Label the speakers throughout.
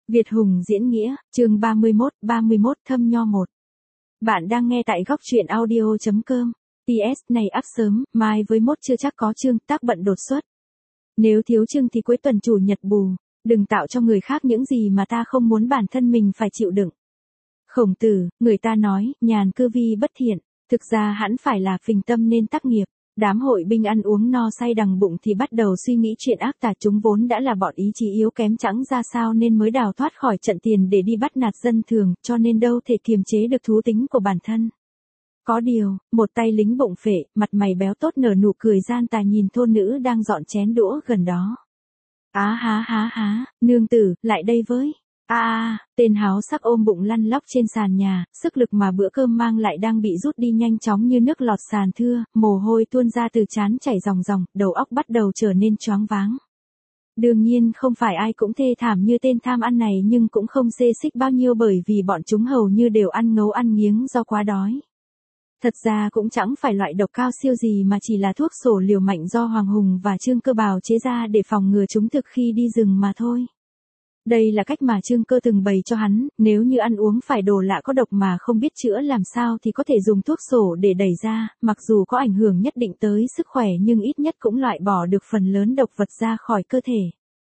Speaker 1: Việt Hùng diễn nghĩa, chương 31 thâm nho 1. Bạn đang nghe tại góc truyện audio.com. PS này up sớm, mai với mốt chưa chắc có chương, tác bận đột xuất. Nếu thiếu chương thì cuối tuần chủ nhật bù, đừng tạo cho người khác những gì mà ta không muốn bản thân mình phải chịu đựng. Khổng Tử, người ta nói, nhàn cư vi bất thiện, thực ra hẳn phải là phình tâm nên tác nghiệp. Đám hội binh ăn uống no say đằng bụng thì bắt đầu suy nghĩ chuyện ác tà, chúng vốn đã là bọn ý chí yếu kém chẳng ra sao nên mới đào thoát khỏi trận tiền để đi bắt nạt dân thường, cho nên đâu thể kiềm chế được thú tính của bản thân. Có điều, một tay lính bụng phệ, mặt mày béo tốt nở nụ cười gian tà nhìn thôn nữ đang dọn chén đũa gần đó. Á há, nương tử, lại đây với. Tên háo sắc ôm bụng lăn lóc trên sàn nhà, sức lực mà bữa cơm mang lại đang bị rút đi nhanh chóng như nước lọt sàn thưa, mồ hôi tuôn ra từ trán chảy ròng ròng, đầu óc bắt đầu trở nên choáng váng. Đương nhiên không phải ai cũng thê thảm như tên tham ăn này, nhưng cũng không xê xích bao nhiêu bởi vì bọn chúng hầu như đều ăn ngấu ăn nghiếng do quá đói. Thật ra cũng chẳng phải loại độc cao siêu gì mà chỉ là thuốc sổ liều mạnh do Hoàng Hùng và Trương Cơ bào chế ra để phòng ngừa chúng thực khi đi rừng mà thôi. Đây là cách mà Trương Cơ từng bày cho hắn, nếu như ăn uống phải đồ lạ có độc mà không biết chữa làm sao thì có thể dùng thuốc sổ để đẩy ra, mặc dù có ảnh hưởng nhất định tới sức khỏe nhưng ít nhất cũng loại bỏ được phần lớn độc vật ra khỏi cơ thể.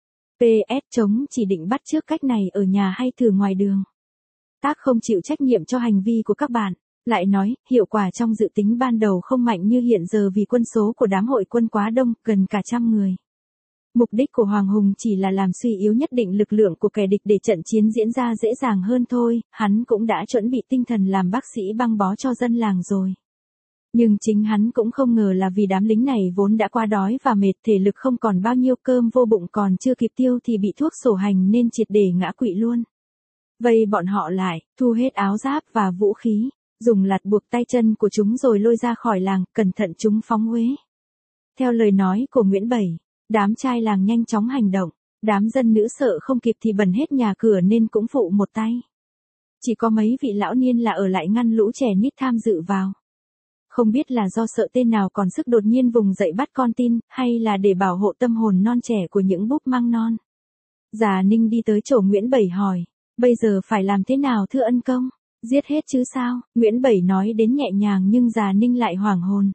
Speaker 1: PS chống chỉ định bắt chước cách này ở nhà hay thử ngoài đường. Tác không chịu trách nhiệm cho hành vi của các bạn. Lại nói, hiệu quả trong dự tính ban đầu không mạnh như hiện giờ vì quân số của đám hội quân quá đông, gần cả 100 người. Mục đích của Hoàng Hùng chỉ là làm suy yếu nhất định lực lượng của kẻ địch để trận chiến diễn ra dễ dàng hơn thôi, hắn cũng đã chuẩn bị tinh thần làm bác sĩ băng bó cho dân làng rồi. Nhưng chính hắn cũng không ngờ là vì đám lính này vốn đã quá đói và mệt, thể lực không còn bao nhiêu, cơm vô bụng còn chưa kịp tiêu thì bị thuốc sổ hành nên triệt để ngã quỵ luôn. Vây bọn họ lại, thu hết áo giáp và vũ khí, dùng lạt buộc tay chân của chúng rồi lôi ra khỏi làng, cẩn thận chúng phóng huế. Theo lời nói của Nguyễn Bảy, đám trai làng nhanh chóng hành động, đám dân nữ sợ không kịp thì bần hết nhà cửa nên cũng phụ một tay. Chỉ có mấy vị lão niên là ở lại ngăn lũ trẻ nít tham dự vào. Không biết là do sợ tên nào còn sức đột nhiên vùng dậy bắt con tin, hay là để bảo hộ tâm hồn non trẻ của những búp măng non. Già Ninh đi tới chỗ Nguyễn Bảy hỏi, bây giờ phải làm thế nào thưa ân công? Giết hết chứ sao? Nguyễn Bảy nói đến nhẹ nhàng nhưng già Ninh lại hoảng hồn.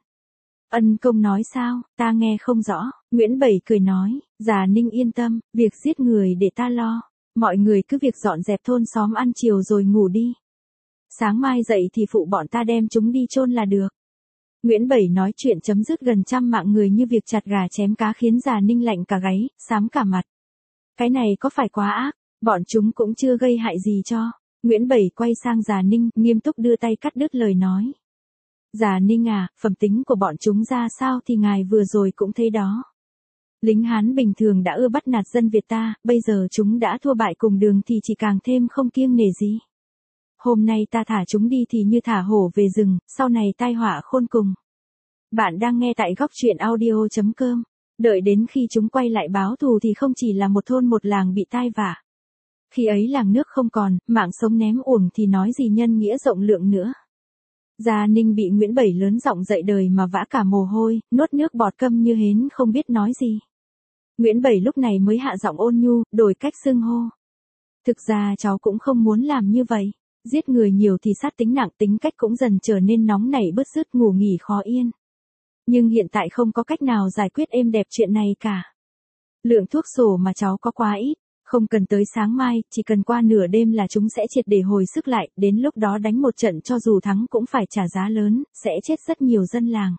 Speaker 1: Ân công nói sao? Ta nghe không rõ. Nguyễn Bảy cười nói, già Ninh yên tâm, việc giết người để ta lo. Mọi người cứ việc dọn dẹp thôn xóm ăn chiều rồi ngủ đi. Sáng mai dậy thì phụ bọn ta đem chúng đi chôn là được. Nguyễn Bảy nói chuyện chấm dứt gần 100 mạng người như việc chặt gà chém cá khiến già Ninh lạnh cả gáy, xám cả mặt. Cái này có phải quá ác? Bọn chúng cũng chưa gây hại gì cho. Nguyễn Bảy quay sang già Ninh, nghiêm túc đưa tay cắt đứt lời nói. Già Ninh à, phẩm tính của bọn chúng ra sao thì ngài vừa rồi cũng thấy đó. Lính Hán bình thường đã ưa bắt nạt dân Việt ta, bây giờ chúng đã thua bại cùng đường thì chỉ càng thêm không kiêng nể gì. Hôm nay ta thả chúng đi thì như thả hổ về rừng, sau này tai họa khôn cùng. Bạn đang nghe tại góc truyện audio.com. Đợi đến khi chúng quay lại báo thù thì không chỉ là một thôn một làng bị tai vạ. Khi ấy làng nước không còn, mạng sống ném uổng thì nói gì nhân nghĩa rộng lượng nữa. Gia Ninh bị Nguyễn Bảy lớn giọng dậy đời mà vã cả mồ hôi, nuốt nước bọt câm như hến không biết nói gì. Nguyễn Bảy lúc này mới hạ giọng ôn nhu, đổi cách xưng hô. Thực ra cháu cũng không muốn làm như vậy. Giết người nhiều thì sát tính nặng, tính cách cũng dần trở nên nóng nảy bứt rứt, ngủ nghỉ khó yên. Nhưng hiện tại không có cách nào giải quyết êm đẹp chuyện này cả. Lượng thuốc sổ mà cháu có quá ít. Không cần tới sáng mai, chỉ cần qua nửa đêm là chúng sẽ triệt để hồi sức lại, đến lúc đó đánh một trận cho dù thắng cũng phải trả giá lớn, sẽ chết rất nhiều dân làng.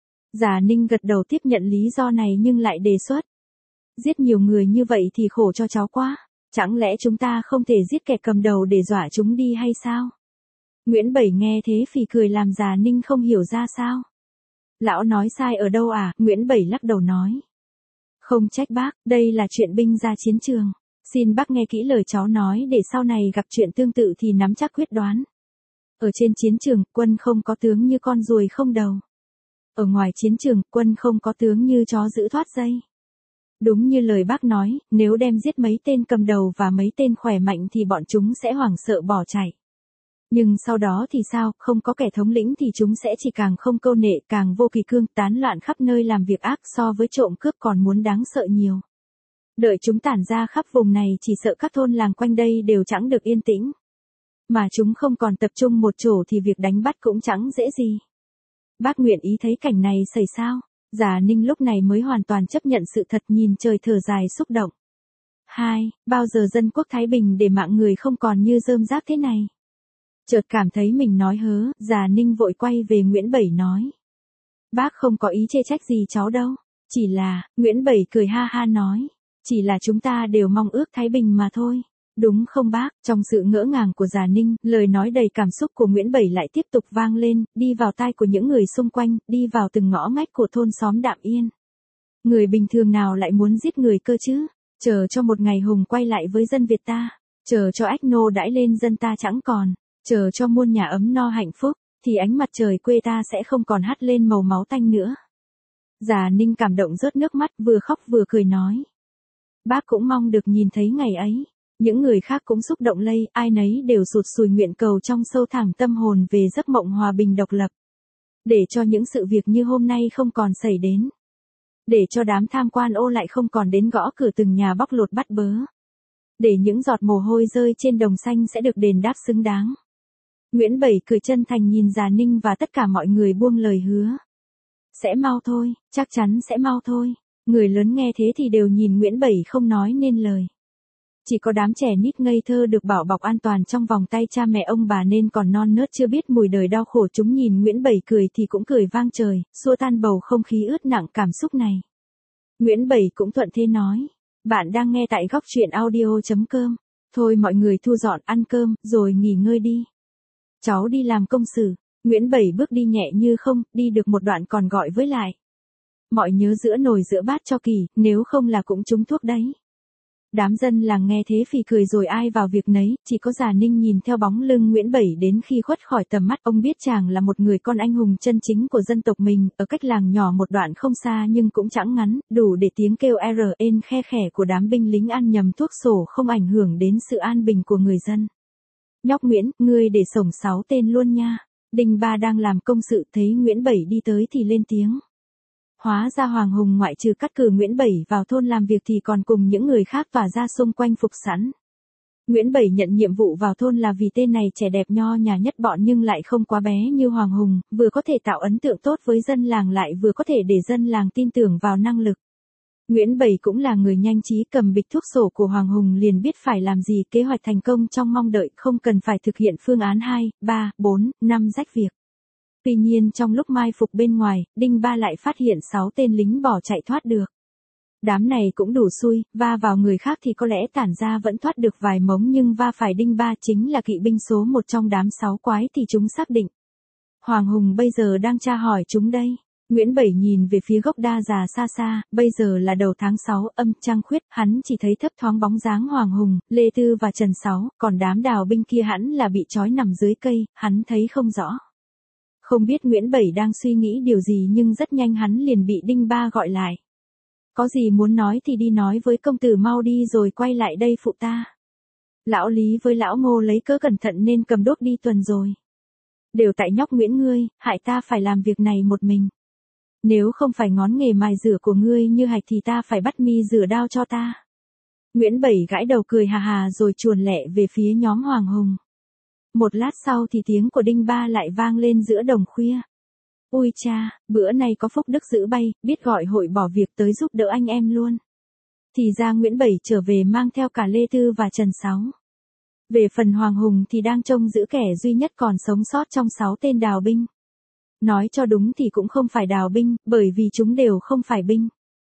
Speaker 1: Già Ninh gật đầu tiếp nhận lý do này nhưng lại đề xuất. Giết nhiều người như vậy thì khổ cho cháu quá, chẳng lẽ chúng ta không thể giết kẻ cầm đầu để dọa chúng đi hay sao? Nguyễn Bảy nghe thế phì cười làm già Ninh không hiểu ra sao. Lão nói sai ở đâu à? Nguyễn Bảy lắc đầu nói. Không trách bác, đây là chuyện binh ra chiến trường. Xin bác nghe kỹ lời cháu nói để sau này gặp chuyện tương tự thì nắm chắc quyết đoán. Ở trên chiến trường, quân không có tướng như con ruồi không đầu. Ở ngoài chiến trường, quân không có tướng như chó giữ thoát dây. Đúng như lời bác nói, nếu đem giết mấy tên cầm đầu và mấy tên khỏe mạnh thì bọn chúng sẽ hoảng sợ bỏ chạy. Nhưng sau đó thì sao, không có kẻ thống lĩnh thì chúng sẽ chỉ càng không câu nệ, càng vô kỷ cương, tán loạn khắp nơi làm việc ác, so với trộm cướp còn muốn đáng sợ nhiều. Đợi chúng tản ra khắp vùng này chỉ sợ các thôn làng quanh đây đều chẳng được yên tĩnh. Mà chúng không còn tập trung một chỗ thì việc đánh bắt cũng chẳng dễ gì. Bác nguyện ý thấy cảnh này xảy sao? Già Ninh lúc này mới hoàn toàn chấp nhận sự thật, nhìn trời thở dài xúc động. 2. Bao giờ dân quốc thái bình để mạng người không còn như rơm rác thế này? Chợt cảm thấy mình nói hớ, già Ninh vội quay về Nguyễn Bảy nói. Bác không có ý chê trách gì cháu đâu. Chỉ là, Nguyễn Bảy cười ha ha nói. Chỉ là chúng ta đều mong ước thái bình mà thôi. Đúng không bác? Trong sự ngỡ ngàng của già Ninh, lời nói đầy cảm xúc của Nguyễn Bảy lại tiếp tục vang lên, đi vào tai của những người xung quanh, đi vào từng ngõ ngách của thôn xóm Đạm Yên. Người bình thường nào lại muốn giết người cơ chứ? Chờ cho một ngày hùng quay lại với dân Việt ta. Chờ cho ách nô đãi lên dân ta chẳng còn. Chờ cho muôn nhà ấm no hạnh phúc, thì ánh mặt trời quê ta sẽ không còn hắt lên màu máu tanh nữa. Già Ninh cảm động rớt nước mắt, vừa khóc vừa cười nói. Bác cũng mong được nhìn thấy ngày ấy. Những người khác cũng xúc động lây, ai nấy đều sụt sùi nguyện cầu trong sâu thẳm tâm hồn về giấc mộng hòa bình độc lập. Để cho những sự việc như hôm nay không còn xảy đến. Để cho đám tham quan ô lại không còn đến gõ cửa từng nhà bóc lột bắt bớ. Để những giọt mồ hôi rơi trên đồng xanh sẽ được đền đáp xứng đáng. Nguyễn Bảy cười chân thành nhìn già Ninh và tất cả mọi người buông lời hứa. Sẽ mau thôi, chắc chắn sẽ mau thôi. Người lớn nghe thế thì đều nhìn Nguyễn Bảy không nói nên lời. Chỉ có đám trẻ nít ngây thơ được bảo bọc an toàn trong vòng tay cha mẹ ông bà nên còn non nớt chưa biết mùi đời đau khổ, chúng nhìn Nguyễn Bảy cười thì cũng cười vang trời, xua tan bầu không khí ướt nặng cảm xúc này. Nguyễn Bảy cũng thuận thế nói. Bạn đang nghe tại góc truyện audio.com. Thôi mọi người thu dọn ăn cơm, rồi nghỉ ngơi đi. Cháu đi làm công sự. Nguyễn Bảy bước đi nhẹ như không, đi được một đoạn còn gọi với lại. Mọi nhớ giữa nồi giữa bát cho kỳ, nếu không là cũng trúng thuốc đấy. Đám dân làng nghe thế phì cười rồi ai vào việc nấy, chỉ có già Ninh nhìn theo bóng lưng Nguyễn Bảy đến khi khuất khỏi tầm mắt. Ông biết chàng là một người con anh hùng chân chính của dân tộc mình, ở cách làng nhỏ một đoạn không xa nhưng cũng chẳng ngắn, đủ để tiếng kêu rên khe khẽ của đám binh lính ăn nhầm thuốc sổ không ảnh hưởng đến sự an bình của người dân. Nhóc Nguyễn, ngươi để sổng 6 tên luôn nha. Đinh Ba đang làm công sự thấy Nguyễn Bảy đi tới thì lên tiếng. Hóa ra Hoàng Hùng ngoại trừ cắt cử Nguyễn Bảy vào thôn làm việc thì còn cùng những người khác tỏa ra xung quanh phục sẵn. Nguyễn Bảy nhận nhiệm vụ vào thôn là vì tên này trẻ đẹp nho nhã nhất bọn nhưng lại không quá bé như Hoàng Hùng, vừa có thể tạo ấn tượng tốt với dân làng lại vừa có thể để dân làng tin tưởng vào năng lực. Nguyễn Bảy cũng là người nhanh trí, cầm bịch thuốc sổ của Hoàng Hùng liền biết phải làm gì, kế hoạch thành công trong mong đợi, không cần phải thực hiện phương án 2, 3, 4, 5 rách việc. Tuy nhiên trong lúc mai phục bên ngoài, Đinh Ba lại phát hiện 6 tên lính bỏ chạy thoát được. Đám này cũng đủ xui, va vào người khác thì có lẽ tản ra vẫn thoát được vài mống nhưng va phải Đinh Ba chính là kỵ binh số 1 trong đám 6 quái thì chúng xác định. Hoàng Hùng bây giờ đang tra hỏi chúng đây. Nguyễn Bảy nhìn về phía gốc đa già xa xa, bây giờ là đầu tháng 6 âm trăng khuyết, hắn chỉ thấy thấp thoáng bóng dáng Hoàng Hùng, Lê Tư và Trần Sáu, còn đám đào binh kia hẳn là bị trói nằm dưới cây, hắn thấy không rõ. Không biết Nguyễn Bảy đang suy nghĩ điều gì nhưng rất nhanh hắn liền bị Đinh Ba gọi lại. Có gì muốn nói thì đi nói với công tử mau đi rồi quay lại đây phụ ta. Lão Lý với lão Ngô lấy cớ cẩn thận nên cầm đốt đi tuần rồi. Đều tại nhóc Nguyễn ngươi, hại ta phải làm việc này một mình. Nếu không phải ngón nghề mài rửa của ngươi như hạch thì ta phải bắt mi rửa đao cho ta. Nguyễn Bảy gãi đầu cười hà hà rồi chuồn lẹ về phía nhóm Hoàng Hùng. Một lát sau thì tiếng của Đinh Ba lại vang lên giữa đồng khuya. Ui cha, bữa nay có phúc đức giữ bay, biết gọi hội bỏ việc tới giúp đỡ anh em luôn. Thì ra Nguyễn Bảy trở về mang theo cả Lê Tư và Trần Sáu. Về phần Hoàng Hùng thì đang trông giữ kẻ duy nhất còn sống sót trong 6 tên đào binh. Nói cho đúng thì cũng không phải đào binh, bởi vì chúng đều không phải binh.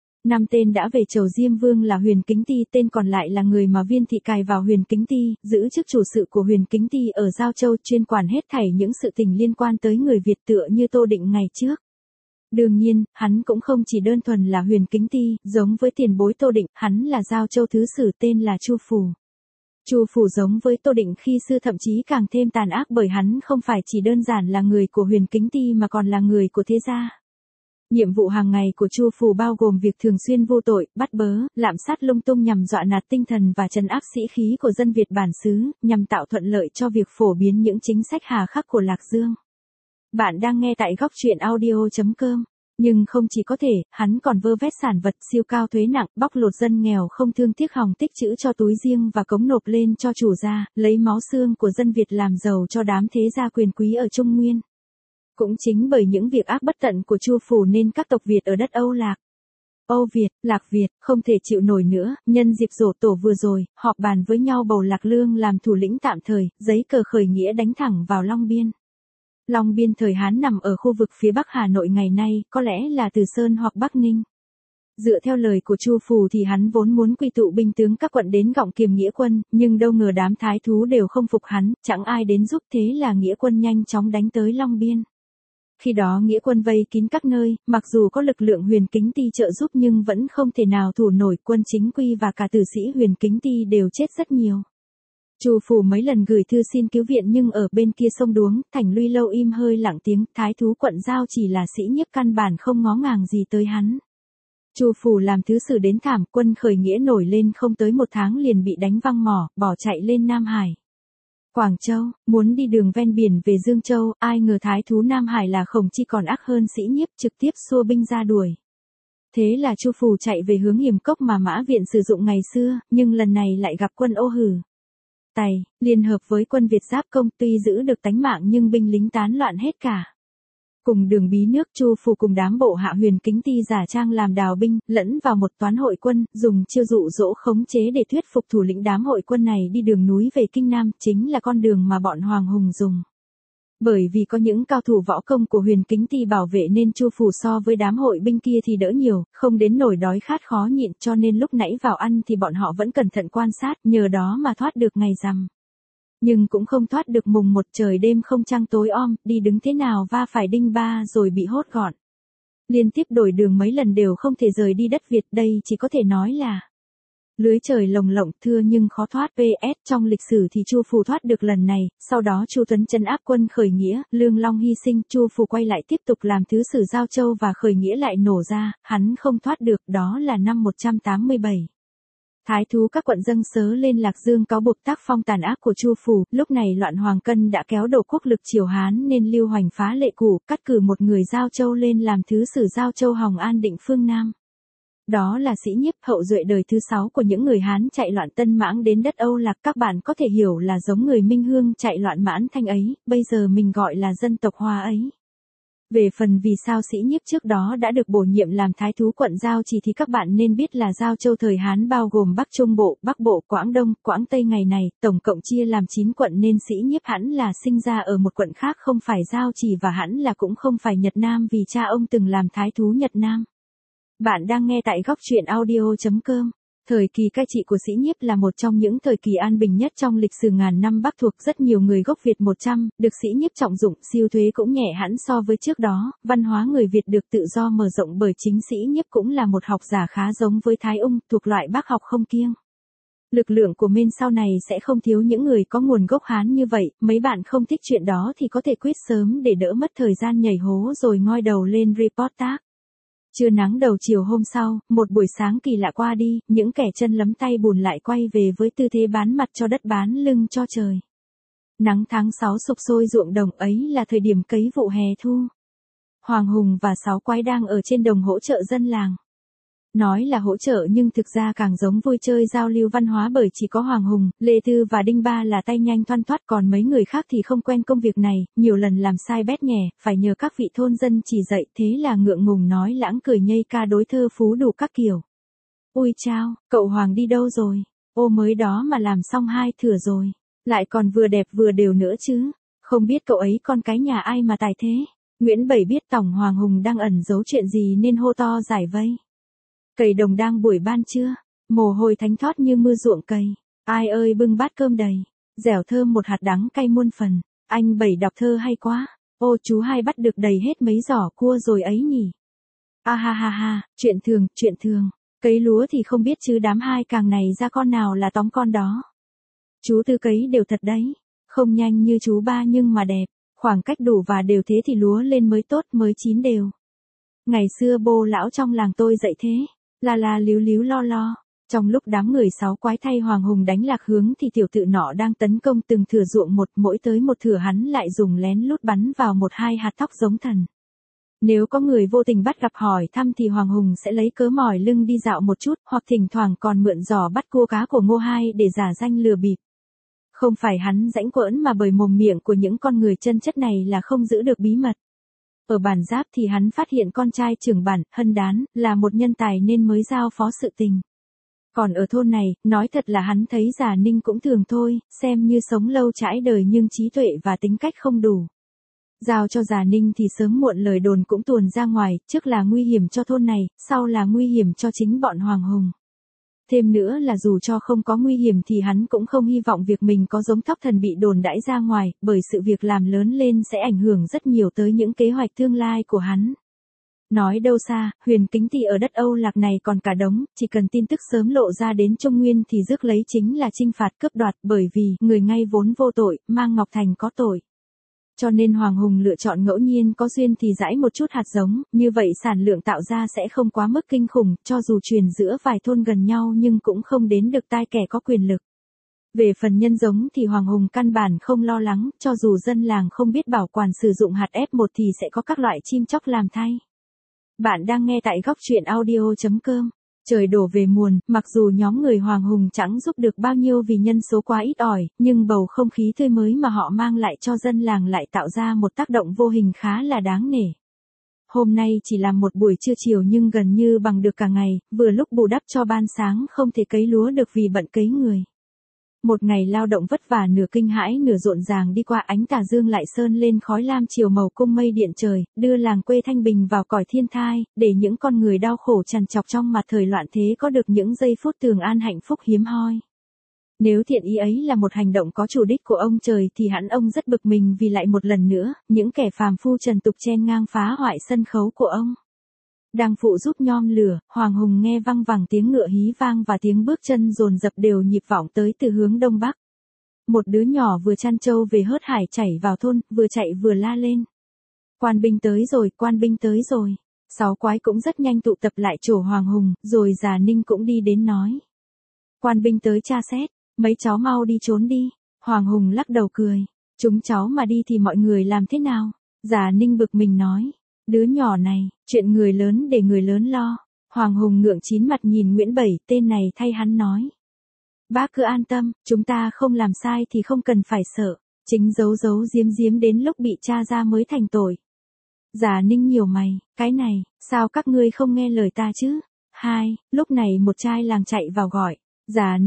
Speaker 1: 5 tên đã về chầu Diêm Vương là Huyền Kính Ti, tên còn lại là người mà Viên Thị cài vào Huyền Kính Ti, giữ chức chủ sự của Huyền Kính Ti ở Giao Châu, chuyên quản hết thảy những sự tình liên quan tới người Việt tựa như Tô Định ngày trước. Đương nhiên, hắn cũng không chỉ đơn thuần là Huyền Kính Ti, giống với tiền bối Tô Định, hắn là Giao Châu thứ sử tên là Chu Phủ. Chu Phủ giống với Tô Định khi xưa thậm chí càng thêm tàn ác bởi hắn không phải chỉ đơn giản là người của Huyền Kính Ti mà còn là người của thế gia. Nhiệm vụ hàng ngày của Chu Phủ bao gồm việc thường xuyên vô tội, bắt bớ, lạm sát lung tung nhằm dọa nạt tinh thần và trấn áp sĩ khí của dân Việt bản xứ, nhằm tạo thuận lợi cho việc phổ biến những chính sách hà khắc của Lạc Dương. Bạn đang nghe tại góc truyện audio.com. Nhưng không chỉ có thể, hắn còn vơ vét sản vật siêu cao thuế nặng, bóc lột dân nghèo không thương tiếc hòng tích trữ cho túi riêng và cống nộp lên cho chủ gia, lấy máu xương của dân Việt làm giàu cho đám thế gia quyền quý ở Trung Nguyên. Cũng chính bởi những việc ác bất tận của Chu Phủ nên các tộc Việt ở đất Âu Lạc, Âu Việt, Lạc Việt, không thể chịu nổi nữa, nhân dịp giỗ tổ vừa rồi, họp bàn với nhau bầu Lạc Lương làm thủ lĩnh tạm thời, giấy cờ khởi nghĩa đánh thẳng vào Long Biên. Long Biên thời Hán nằm ở khu vực phía Bắc Hà Nội ngày nay, có lẽ là Từ Sơn hoặc Bắc Ninh. Dựa theo lời của Chu Phủ thì hắn vốn muốn quy tụ binh tướng các quận đến gọng kiềm nghĩa quân, nhưng đâu ngờ đám thái thú đều không phục hắn, chẳng ai đến giúp, thế là nghĩa quân nhanh chóng đánh tới Long Biên. Khi đó nghĩa quân vây kín các nơi, mặc dù có lực lượng Huyền Kính Ty trợ giúp nhưng vẫn không thể nào thủ nổi, quân chính quy và cả tử sĩ Huyền Kính Ty đều chết rất nhiều. Chu Phủ mấy lần gửi thư xin cứu viện nhưng ở bên kia sông Đuống, Thành Luy Lâu im hơi lặng tiếng, thái thú quận Giao chỉ là sĩ nhiếp căn bản không ngó ngàng gì tới hắn. Chu Phủ làm thứ sử đến thảm, quân khởi nghĩa nổi lên không tới một tháng liền bị đánh văng mỏ, bỏ chạy lên Nam Hải. Quảng Châu, muốn đi đường ven biển về Dương Châu, ai ngờ thái thú Nam Hải là Khổng Chi còn ác hơn sĩ nhiếp, trực tiếp xua binh ra đuổi. Thế là Chu Phủ chạy về hướng Hiểm Cốc mà Mã Viện sử dụng ngày xưa, nhưng lần này lại gặp quân Ô Hử Tày, liên hợp với quân Việt Giáp Công, tuy giữ được tánh mạng nhưng binh lính tán loạn hết cả. Cùng đường bí nước, Chu Phủ cùng đám bộ hạ Huyền Kính Ty giả trang làm đào binh, lẫn vào một toán hội quân, dùng chiêu dụ dỗ khống chế để thuyết phục thủ lĩnh đám hội quân này đi đường núi về Kinh Nam, chính là con đường mà bọn Hoàng Hùng dùng. Bởi vì có những cao thủ võ công của Huyền Kính Ty bảo vệ nên Chu Phủ so với đám hội binh kia thì đỡ nhiều, không đến nổi đói khát khó nhịn, cho nên lúc nãy vào ăn thì bọn họ vẫn cẩn thận quan sát, nhờ đó mà thoát được ngày rằm. Nhưng cũng không thoát được mùng một, trời đêm không trăng tối om, đi đứng thế nào va phải đinh ba rồi bị hốt gọn. Liên tiếp đổi đường mấy lần đều không thể rời đi đất Việt, đây chỉ có thể nói là lưới trời lồng lộng, thưa nhưng khó thoát. PS trong lịch sử thì Chu Phủ thoát được lần này, sau đó Chu Tuấn trấn áp quân khởi nghĩa, Lương Long hy sinh, Chu Phủ quay lại tiếp tục làm thứ sử Giao Châu và khởi nghĩa lại nổ ra, hắn không thoát được, đó là năm 187. Thái thú các quận dâng sớ lên Lạc Dương cáo buộc tác phong tàn ác của Chu Phủ, lúc này loạn Hoàng Cân đã kéo đổ quốc lực triều Hán nên Lưu Hoành phá lệ cũ, cắt cử một người Giao Châu lên làm thứ sử Giao Châu Hồng An định phương Nam. Đó là sĩ nhiếp, hậu duệ đời thứ 6 của những người Hán chạy loạn Tân Mãng đến đất Âu Lạc, các bạn có thể hiểu là giống người Minh Hương chạy loạn Mãn Thanh ấy, bây giờ mình gọi là dân tộc Hoa ấy. Về phần vì sao sĩ nhiếp trước đó đã được bổ nhiệm làm thái thú quận Giao Chỉ thì các bạn nên biết là Giao Châu thời Hán bao gồm Bắc Trung Bộ, Bắc Bộ, Quảng Đông, Quảng Tây ngày này, tổng cộng chia làm 9 quận nên sĩ nhiếp hẳn là sinh ra ở một quận khác không phải Giao Chỉ và hẳn là cũng không phải Nhật Nam vì cha ông từng làm thái thú Nhật Nam. Bạn đang nghe tại góc truyện audio.com. Thời kỳ cai trị của sĩ nhiếp là một trong những thời kỳ an bình nhất trong lịch sử ngàn năm Bắc thuộc rất nhiều người gốc Việt 100, được sĩ nhiếp trọng dụng, siêu thuế cũng nhẹ hẳn so với trước đó, văn hóa người Việt được tự do mở rộng bởi chính sĩ nhiếp cũng là một học giả khá giống với Thái Ung, thuộc loại bác học không kiêng. Lực lượng của Minh sau này sẽ không thiếu những người có nguồn gốc Hán như vậy, mấy bạn không thích chuyện đó thì có thể quit sớm để đỡ mất thời gian nhảy hố rồi ngoi đầu lên report tag. Trưa nắng đầu chiều hôm sau, một buổi sáng kỳ lạ qua đi, những kẻ chân lấm tay bùn lại quay về với tư thế bán mặt cho đất bán lưng cho trời. Nắng tháng 6 sục sôi ruộng đồng, ấy là thời điểm cấy vụ hè thu. Hoàng Hùng và Sáu Quái đang ở trên đồng hỗ trợ dân làng. Nói là hỗ trợ nhưng thực ra càng giống vui chơi giao lưu văn hóa bởi chỉ có Hoàng Hùng, Lê Tư và Đinh Ba là tay nhanh thoăn thoắt, còn mấy người khác thì không quen công việc này, nhiều lần làm sai bét nhè, phải nhờ các vị thôn dân chỉ dạy, thế là ngượng ngùng nói lãng cười nhây ca đối thơ phú đủ các kiểu. Ui chao, cậu Hoàng đi đâu rồi? Ô mới đó mà làm xong 2 thửa rồi, lại còn vừa đẹp vừa đều nữa chứ, không biết cậu ấy con cái nhà ai mà tài thế. Nguyễn Bảy biết tổng Hoàng Hùng đang ẩn giấu chuyện gì nên hô to giải vây. Cày đồng đang buổi ban trưa, mồ hôi thánh thót như mưa ruộng cày. Ai ơi bưng bát cơm đầy, dẻo thơm một hạt đắng cay muôn phần. Anh Bảy đọc thơ hay quá. Ô chú Hai bắt được đầy hết mấy giỏ cua rồi ấy nhỉ. A ha ha ha, chuyện thường. Cấy lúa thì không biết chứ đám hai càng này ra con nào là tóm con đó. Chú Tư cấy đều thật đấy, không nhanh như chú Ba nhưng mà đẹp. Khoảng cách đủ và đều thế thì lúa lên mới tốt, mới chín đều. Ngày xưa bô lão trong làng tôi dạy thế. La líu líu lo. Trong lúc đám người Sáu Quái thay Hoàng Hùng đánh lạc hướng thì tiểu tự nọ đang tấn công từng thửa ruộng một, mỗi tới một thửa hắn lại dùng lén lút bắn vào 1-2 hạt thóc giống thần. Nếu có người vô tình bắt gặp hỏi thăm thì Hoàng Hùng sẽ lấy cớ mỏi lưng đi dạo một chút, hoặc thỉnh thoảng còn mượn giò bắt cua cá của Ngô Hai để giả danh lừa bịp. Không phải hắn rãnh quỡn mà bởi mồm miệng của những con người chân chất này là không giữ được bí mật. Ở bản Giáp thì hắn phát hiện con trai trưởng bản, Hân Đán, là một nhân tài nên mới giao phó sự tình. Còn ở thôn này, nói thật là hắn thấy Già Ninh cũng thường thôi, xem như sống lâu trải đời nhưng trí tuệ và tính cách không đủ. Giao cho Già Ninh thì sớm muộn lời đồn cũng tuồn ra ngoài, trước là nguy hiểm cho thôn này, sau là nguy hiểm cho chính bọn Hoàng Hùng. Thêm nữa là dù cho không có nguy hiểm thì hắn cũng không hy vọng việc mình có giống thóc thần bị đồn đãi ra ngoài, bởi sự việc làm lớn lên sẽ ảnh hưởng rất nhiều tới những kế hoạch tương lai của hắn. Nói đâu xa, Huyền Kính thì ở đất Âu Lạc này còn cả đống, chỉ cần tin tức sớm lộ ra đến Trung Nguyên thì rước lấy chính là chinh phạt cướp đoạt, bởi vì người ngay vốn vô tội, mang Ngọc Thành có tội. Cho nên Hoàng Hùng lựa chọn ngẫu nhiên có duyên thì rải một chút hạt giống, như vậy sản lượng tạo ra sẽ không quá mức kinh khủng, cho dù truyền giữa vài thôn gần nhau nhưng cũng không đến được tai kẻ có quyền lực. Về phần nhân giống thì Hoàng Hùng căn bản không lo lắng, cho dù dân làng không biết bảo quản sử dụng hạt F1 thì sẽ có các loại chim chóc làm thay. Bạn đang nghe tại góc truyện audio.com. Trời đổ về muộn, mặc dù nhóm người Hoàng Hùng chẳng giúp được bao nhiêu vì nhân số quá ít ỏi, nhưng bầu không khí tươi mới mà họ mang lại cho dân làng lại tạo ra một tác động vô hình khá là đáng nể. Hôm nay chỉ làm một buổi trưa chiều nhưng gần như bằng được cả ngày, vừa lúc bù đắp cho ban sáng không thể cấy lúa được vì bận cấy người. Một ngày lao động vất vả nửa kinh hãi nửa rộn ràng đi qua, ánh tà dương lại sơn lên khói lam chiều màu cung mây điện trời, đưa làng quê thanh bình vào cõi thiên thai, để những con người đau khổ trằn trọc trong mặt thời loạn thế có được những giây phút tường an hạnh phúc hiếm hoi. Nếu thiện ý ấy là một hành động có chủ đích của ông trời thì hẳn ông rất bực mình vì lại một lần nữa, những kẻ phàm phu trần tục chen ngang phá hoại sân khấu của ông. Đang phụ giúp nhom lửa, Hoàng Hùng nghe văng vẳng tiếng ngựa hí vang và tiếng bước chân dồn dập đều nhịp vọng tới từ hướng đông bắc. Một đứa nhỏ vừa chăn trâu về hớt hải chảy vào thôn, vừa chạy vừa la lên. Quan binh tới rồi, quan binh tới rồi. Sáu quái cũng rất nhanh tụ tập lại chỗ Hoàng Hùng, rồi Già Ninh cũng đi đến nói. Quan binh tới tra xét, mấy cháu mau đi trốn đi. Hoàng Hùng lắc đầu cười. Chúng cháu mà đi thì mọi người làm thế nào? Già Ninh bực mình nói. Đứa nhỏ này, chuyện người lớn để người lớn lo. Hoàng Hùng ngượng chín mặt nhìn Nguyễn Bảy, tên này thay hắn nói. Bác cứ an tâm, chúng ta không làm sai thì không cần phải sợ. Chính giấu giấu giếm giếm đến lúc bị tra ra mới thành tội. Già Ninh nhiều mày, cái này, sao các ngươi không nghe lời ta chứ? Hai, lúc này một trai làng chạy vào gọi. Già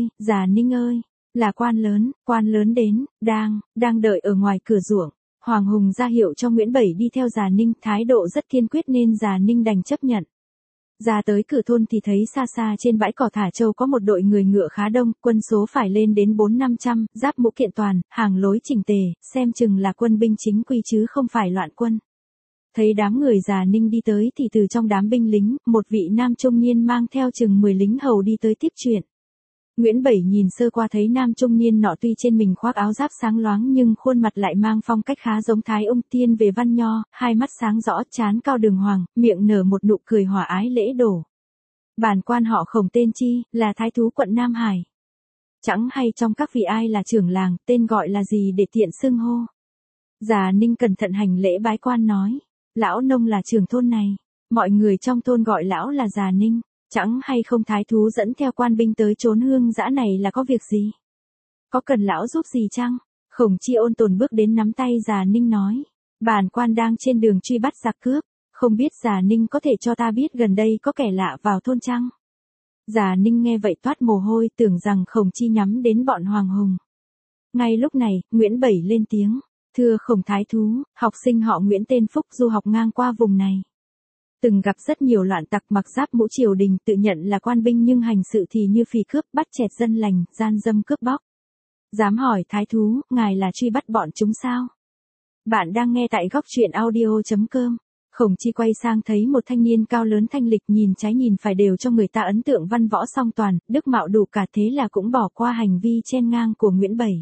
Speaker 1: Ninh ơi, là quan lớn đến, đang đợi ở ngoài cửa ruộng. Hoàng Hùng ra hiệu cho Nguyễn Bảy đi theo Già Ninh, thái độ rất kiên quyết nên Già Ninh đành chấp nhận. Ra tới cửa thôn thì thấy xa xa trên bãi cỏ thả trâu có một đội người ngựa khá đông, quân số phải lên đến 400-500, giáp mũ kiện toàn, hàng lối chỉnh tề, xem chừng là quân binh chính quy chứ không phải loạn quân. Thấy đám người Già Ninh đi tới thì từ trong đám binh lính, một vị nam trung niên mang theo chừng 10 lính hầu đi tới tiếp chuyện. Nguyễn Bảy nhìn sơ qua thấy nam trung niên nọ tuy trên mình khoác áo giáp sáng loáng nhưng khuôn mặt lại mang phong cách khá giống Thái Ung Tiên về văn nho, hai mắt sáng rõ, trán cao đường hoàng, miệng nở một nụ cười hòa ái lễ đổ. Bản quan họ Khổng tên chi, là thái thú quận Nam Hải. Chẳng hay trong các vị ai là trưởng làng, tên gọi là gì để tiện xưng hô. Già Ninh cẩn thận hành lễ bái quan nói, lão nông là trưởng thôn này, mọi người trong thôn gọi lão là Già Ninh. Chẳng hay không thái thú dẫn theo quan binh tới trốn hương dã này là có việc gì? Có cần lão giúp gì chăng? Khổng Chi ôn tồn bước đến nắm tay Già Ninh nói. Bản quan đang trên đường truy bắt giặc cướp, không biết Già Ninh có thể cho ta biết gần đây có kẻ lạ vào thôn chăng? Già Ninh nghe vậy toát mồ hôi, tưởng rằng Khổng Chi nhắm đến bọn Hoàng Hùng. Ngay lúc này, Nguyễn Bảy lên tiếng. Thưa Khổng thái thú, học sinh họ Nguyễn tên Phúc du học ngang qua vùng này. Từng gặp rất nhiều loạn tặc mặc giáp mũ triều đình, tự nhận là quan binh nhưng hành sự thì như phỉ cướp, bắt chẹt dân lành, gian dâm cướp bóc. Dám hỏi thái thú, ngài là truy bắt bọn chúng sao? Bạn đang nghe tại góc truyện audio.com. Khổng Chi quay sang thấy một thanh niên cao lớn thanh lịch, nhìn trái nhìn phải đều cho người ta ấn tượng văn võ song toàn, đức mạo đủ cả, thế là cũng bỏ qua hành vi chen ngang của Nguyễn Bảy.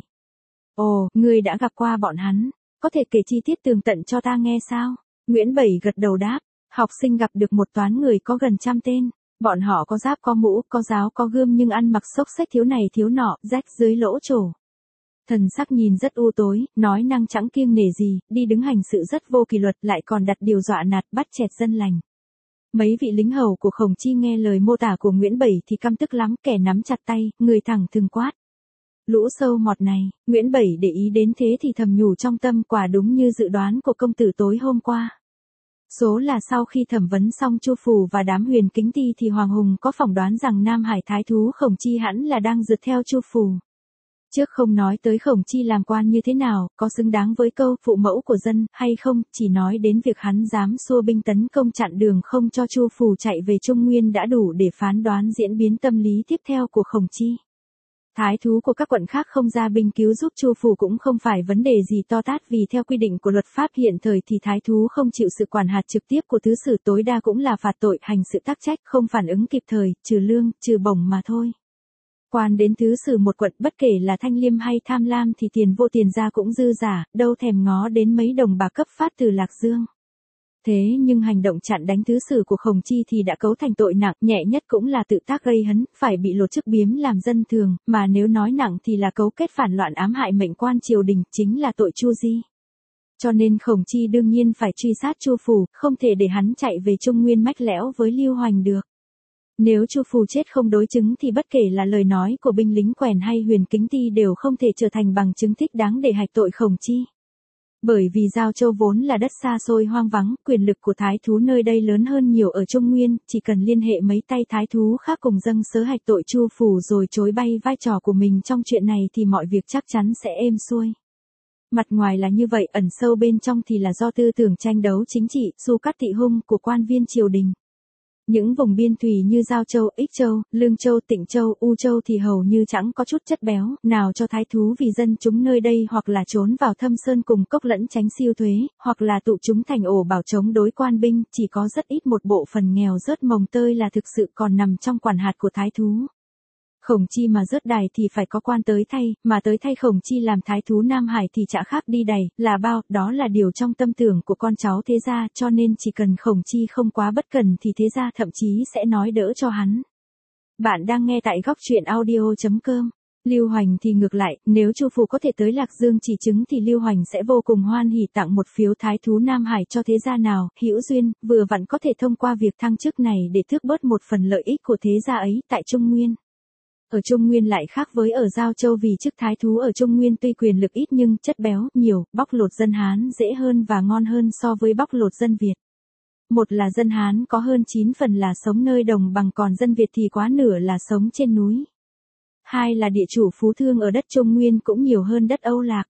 Speaker 1: Ồ, ngươi đã gặp qua bọn hắn, có thể kể chi tiết tường tận cho ta nghe sao? Nguyễn Bảy gật đầu đáp. Học sinh gặp được một toán người có gần 100 tên, bọn họ có giáp có mũ, có giáo có gươm nhưng ăn mặc xốc xếch thiếu này thiếu nọ, rách dưới lỗ trổ. Thần sắc nhìn rất u tối, nói năng chẳng kiêng nể gì, đi đứng hành sự rất vô kỷ luật, lại còn đặt điều dọa nạt bắt chẹt dân lành. Mấy vị lính hầu của Khổng Chi nghe lời mô tả của Nguyễn Bảy thì căm tức lắm, kẻ nắm chặt tay, người thẳng thừng quát. Lũ sâu mọt này, Nguyễn Bảy để ý đến thế thì thầm nhủ trong tâm, quả đúng như dự đoán của công tử tối hôm qua. Số là sau khi thẩm vấn xong Chu Phù và đám Huyền Kính Ti thì Hoàng Hùng có phỏng đoán rằng Nam Hải thái thú Khổng Chi hẳn là đang rượt theo Chu Phù. Trước không nói tới Khổng Chi làm quan như thế nào, có xứng đáng với câu phụ mẫu của dân hay không, chỉ nói đến việc hắn dám xua binh tấn công chặn đường không cho Chu Phù chạy về Trung Nguyên đã đủ để phán đoán diễn biến tâm lý tiếp theo của Khổng Chi. Thái thú của các quận khác không ra binh cứu giúp Chu Phù cũng không phải vấn đề gì to tát, vì theo quy định của luật pháp hiện thời thì thái thú không chịu sự quản hạt trực tiếp của thứ sử tối đa cũng là phạt tội hành sự tác trách không phản ứng kịp thời, trừ lương, trừ bổng mà thôi. Quan đến thứ sử một quận bất kể là thanh liêm hay tham lam thì tiền vô tiền ra cũng dư giả, đâu thèm ngó đến mấy đồng bạc cấp phát từ Lạc Dương. Thế nhưng hành động chặn đánh thứ sử của Khổng Chi thì đã cấu thành tội nặng, nhẹ nhất cũng là tự tác gây hấn, phải bị lột chức biếm làm dân thường, mà nếu nói nặng thì là cấu kết phản loạn ám hại mệnh quan triều đình, chính là tội chu di. Cho nên Khổng Chi đương nhiên phải truy sát Chu Phù, không thể để hắn chạy về Trung Nguyên mách lẽo với Lưu Hoành được. Nếu Chu Phù chết không đối chứng thì bất kể là lời nói của binh lính quèn hay Huyền Kính Ti đều không thể trở thành bằng chứng thích đáng để hạch tội Khổng Chi. Bởi vì Giao Châu vốn là đất xa xôi hoang vắng, quyền lực của thái thú nơi đây lớn hơn nhiều ở Trung Nguyên, chỉ cần liên hệ mấy tay thái thú khác cùng dâng sớ hạch tội Chu Phù rồi chối bay vai trò của mình trong chuyện này thì mọi việc chắc chắn sẽ êm xuôi. Mặt ngoài là như vậy, ẩn sâu bên trong thì là do tư tưởng tranh đấu chính trị, xu cắt thị hung của quan viên triều đình. Những vùng biên thùy như Giao Châu, Ích Châu, Lương Châu, Tịnh Châu, U Châu thì hầu như chẳng có chút chất béo, nào cho thái thú vì dân chúng nơi đây hoặc là trốn vào thâm sơn cùng cốc lẫn tránh siêu thuế, hoặc là tụ chúng thành ổ bảo chống đối quan binh, chỉ có rất ít một bộ phận nghèo rớt mồng tơi là thực sự còn nằm trong quản hạt của thái thú. Khổng Chi mà rớt đài thì phải có quan tới thay, mà tới thay Khổng Chi làm thái thú Nam Hải thì chả khác đi đày, là bao, đó là điều trong tâm tưởng của con cháu thế gia, cho nên chỉ cần Khổng Chi không quá bất cần thì thế gia thậm chí sẽ nói đỡ cho hắn. Bạn đang nghe tại góc truyện audio.com. Lưu Hoành thì ngược lại, nếu Chu Phù có thể tới Lạc Dương chỉ chứng thì Lưu Hoành sẽ vô cùng hoan hỉ tặng một phiếu thái thú Nam Hải cho thế gia nào, hữu duyên, vừa vặn có thể thông qua việc thăng chức này để tước bớt một phần lợi ích của thế gia ấy tại Trung Nguyên. Ở Trung Nguyên lại khác với ở Giao Châu, vì chức thái thú ở Trung Nguyên tuy quyền lực ít nhưng chất béo nhiều, bóc lột dân Hán dễ hơn và ngon hơn so với bóc lột dân Việt. Một là dân Hán có hơn 9 phần là sống nơi đồng bằng, còn dân Việt thì quá nửa là sống trên núi. Hai là địa chủ phú thương ở đất Trung Nguyên cũng nhiều hơn đất Âu Lạc.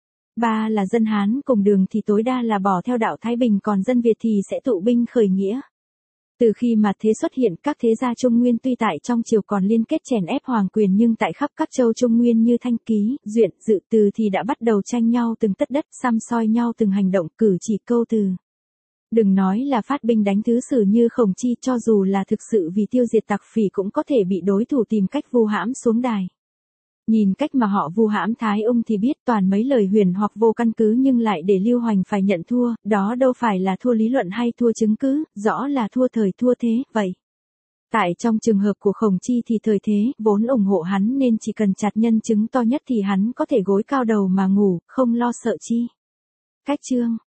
Speaker 1: Ba là dân Hán cùng đường thì tối đa là bỏ theo đạo Thái Bình, còn dân Việt thì sẽ tụ binh khởi nghĩa. Từ khi mà thế xuất hiện, các thế gia Trung Nguyên tuy tại trong triều còn liên kết chèn ép hoàng quyền nhưng tại khắp các châu Trung Nguyên như Thanh Ký, Duyện, Dự Từ thì đã bắt đầu tranh nhau từng tấc đất, săm soi nhau từng hành động cử chỉ câu từ. Đừng nói là phát binh đánh thứ sử như Khổng Chi, cho dù là thực sự vì tiêu diệt tặc phỉ cũng có thể bị đối thủ tìm cách vu hãm xuống đài. Nhìn cách mà họ vu hãm Thái Ung thì biết toàn mấy lời huyền hoặc vô căn cứ, nhưng lại để Lưu Hoành phải nhận thua, đó đâu phải là thua lý luận hay thua chứng cứ, rõ là thua thời thua thế, vậy. Tại trong trường hợp của Khổng Chi thì thời thế vốn ủng hộ hắn nên chỉ cần chặt nhân chứng to nhất thì hắn có thể gối cao đầu mà ngủ, không lo sợ chi. Cách chương